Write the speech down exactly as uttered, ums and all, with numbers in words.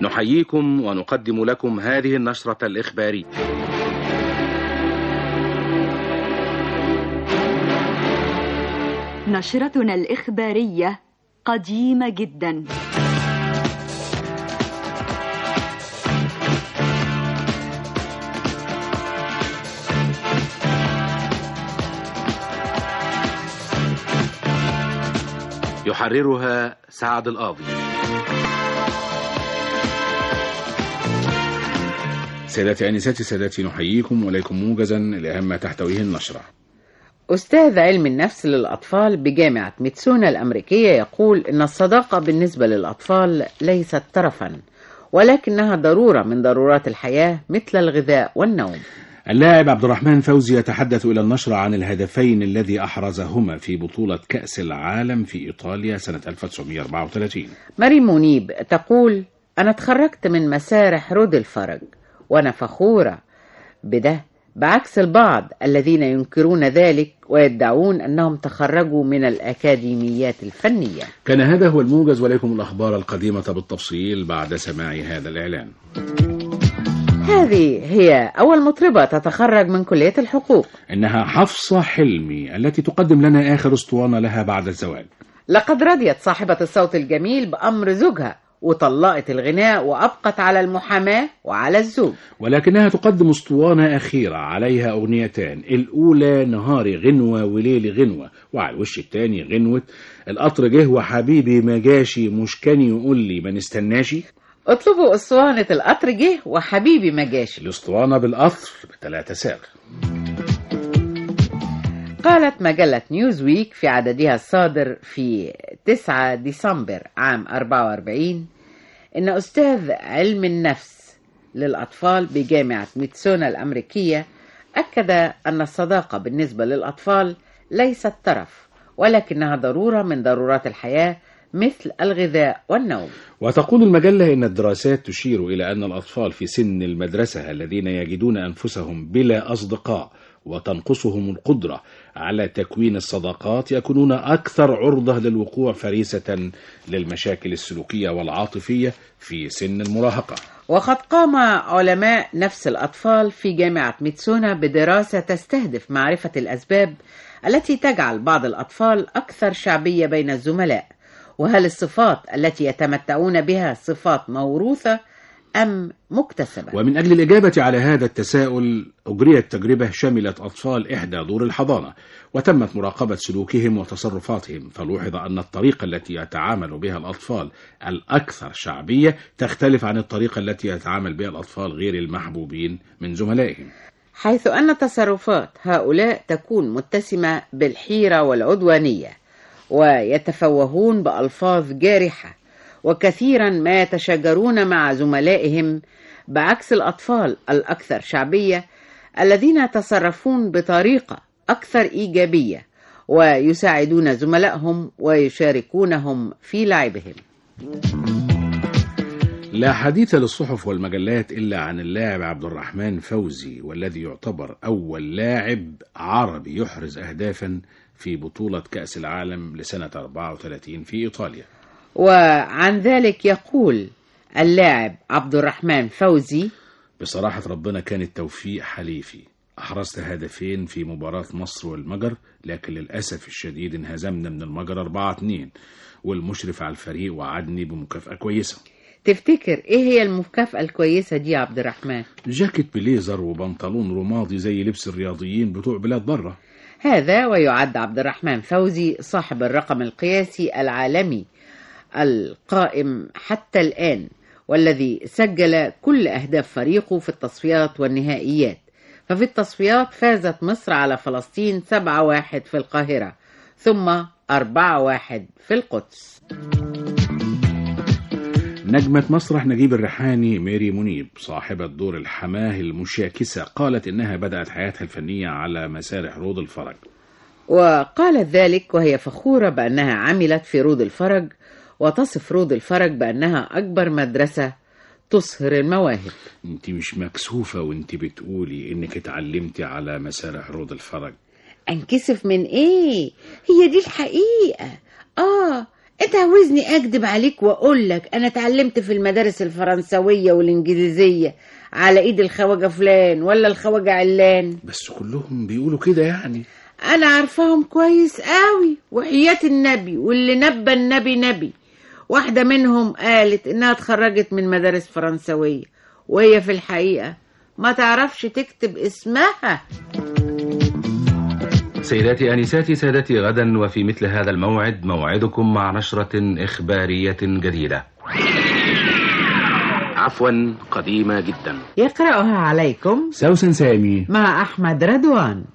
نحييكم ونقدم لكم هذه النشرة الإخبارية. نشرتنا الإخبارية قديمة جدا. يحررها سعد القاضي. سيداتي أنساتي سادتي، نحييكم وليكم موجزا لأهم ما تحتويه النشرة. أستاذ علم النفس للأطفال بجامعة ميتسونا الأمريكية يقول إن الصداقة بالنسبة للأطفال ليست ترفا، ولكنها ضرورة من ضرورات الحياة مثل الغذاء والنوم. اللاعب عبد الرحمن فوزي يتحدث إلى النشرة عن الهدفين الذي أحرزهما في بطولة كأس العالم في إيطاليا سنة ألف وتسعمائة وأربعة وثلاثين. مريم منيب تقول: أنا تخرجت من مسارح رود الفرج وأنا فخورة بده، بعكس البعض الذين ينكرون ذلك ويدعون أنهم تخرجوا من الأكاديميات الفنية. كان هذا هو الموجز، وليكم الأخبار القديمة بالتفصيل بعد سماع هذا الإعلان. هذه هي أول مطربة تتخرج من كلية الحقوق. إنها حفصة حلمي التي تقدم لنا آخر اسطوانة لها بعد الزواج. لقد رضيت صاحبة الصوت الجميل بأمر زوجها وطلقت الغناء وأبقت على المحاماة وعلى الزوج، ولكنها تقدم اسطوانة أخيرة عليها أغنيتان، الأولى نهاري غنوة وليلي غنوة، وعلى الوش الثاني غنوة القطر جه وحبيبي ما جاشي، مش كان يقول لي ما نستناشي. اطلبوا اسطوانة القطر جه وحبيبي ما جاشي. الاسطوانة بالقطر بثلاثة ساغ. قالت مجلة نيوزويك في عددها الصادر في تسعة ديسمبر عام أربعة وأربعين إن أستاذ علم النفس للأطفال بجامعة ميتسونا الأمريكية أكد أن الصداقة بالنسبة للأطفال ليست ترف، ولكنها ضرورة من ضرورات الحياة مثل الغذاء والنوم. وتقول المجلة إن الدراسات تشير إلى أن الأطفال في سن المدرسة الذين يجدون أنفسهم بلا أصدقاء وتنقصهم القدرة على تكوين الصداقات يكونون أكثر عرضة للوقوع فريسة للمشاكل السلوكية والعاطفية في سن المراهقة. وقد قام علماء نفس الأطفال في جامعة ميتسونا بدراسة تستهدف معرفة الأسباب التي تجعل بعض الأطفال أكثر شعبية بين الزملاء، وهل الصفات التي يتمتعون بها صفات موروثة أم مكتسبة. ومن أجل الإجابة على هذا التساؤل أجريت تجربة شملت أطفال إحدى دور الحضانة، وتمت مراقبة سلوكهم وتصرفاتهم، فلوحظ أن الطريقة التي يتعامل بها الأطفال الأكثر شعبية تختلف عن الطريقة التي يتعامل بها الأطفال غير المحبوبين من زملائهم، حيث أن تصرفات هؤلاء تكون متسمة بالحيرة والعدوانية، ويتفوهون بألفاظ جارحة، وكثيرا ما يتشاجرون مع زملائهم، بعكس الأطفال الأكثر شعبية الذين يتصرفون بطريقة أكثر إيجابية ويساعدون زملائهم ويشاركونهم في لعبهم. لا حديث للصحف والمجلات إلا عن اللاعب عبد الرحمن فوزي، والذي يعتبر أول لاعب عربي يحرز أهدافا في بطولة كأس العالم لسنة أربعة وثلاثين في إيطاليا. وعن ذلك يقول اللاعب عبد الرحمن فوزي: بصراحة ربنا كان التوفيق حليفي، أحرزت هدفين في مباراة مصر والمجر، لكن للأسف الشديد انهزمنا من المجر أربعة اثنين، والمشرف على الفريق وعدني بمكافأة كويسة. تفتكر إيه هي المكافأة الكويسة دي يا عبد الرحمن؟ جاكيت بليزر وبنطلون رمادي زي لبس الرياضيين بتوع بلاد برة. هذا ويعد عبد الرحمن فوزي صاحب الرقم القياسي العالمي القائم حتى الآن، والذي سجل كل أهداف فريقه في التصفيات والنهائيات. ففي التصفيات فازت مصر على فلسطين سبعة واحد في القاهرة، ثم أربعة واحد في القدس. نجمة مسرح نجيب الريحاني ميري منيب صاحبة دور الحماه المشاكسة قالت إنها بدأت حياتها الفنية على مسارح رود الفرج، وقالت ذلك وهي فخورة بأنها عملت في رود الفرج، وتصف رود الفرج بأنها أكبر مدرسة تصهر المواهب. انت مش مكسوفة وانت بتقولي انك اتعلمتي على مسارح رود الفرج؟ انكسف من ايه؟ هي دي الحقيقة. اه انت عاوزني اكدب عليك واقول لك انا اتعلمت في المدارس الفرنسوية والانجليزية على ايد الخواجة فلان ولا الخواجة علان؟ بس كلهم بيقولوا كده يعني. انا عارفاهم كويس قوي وحياة النبي واللي نبى النبي نبي. واحدة منهم قالت انها اتخرجت من مدارس فرنسوية وهي في الحقيقة ما تعرفش تكتب اسمها. سيداتي آنساتي سادتي، غدا وفي مثل هذا الموعد موعدكم مع نشرة إخبارية جديدة، عفوا قديمة جدا، يقرأها عليكم سوسن سامي مع أحمد رضوان.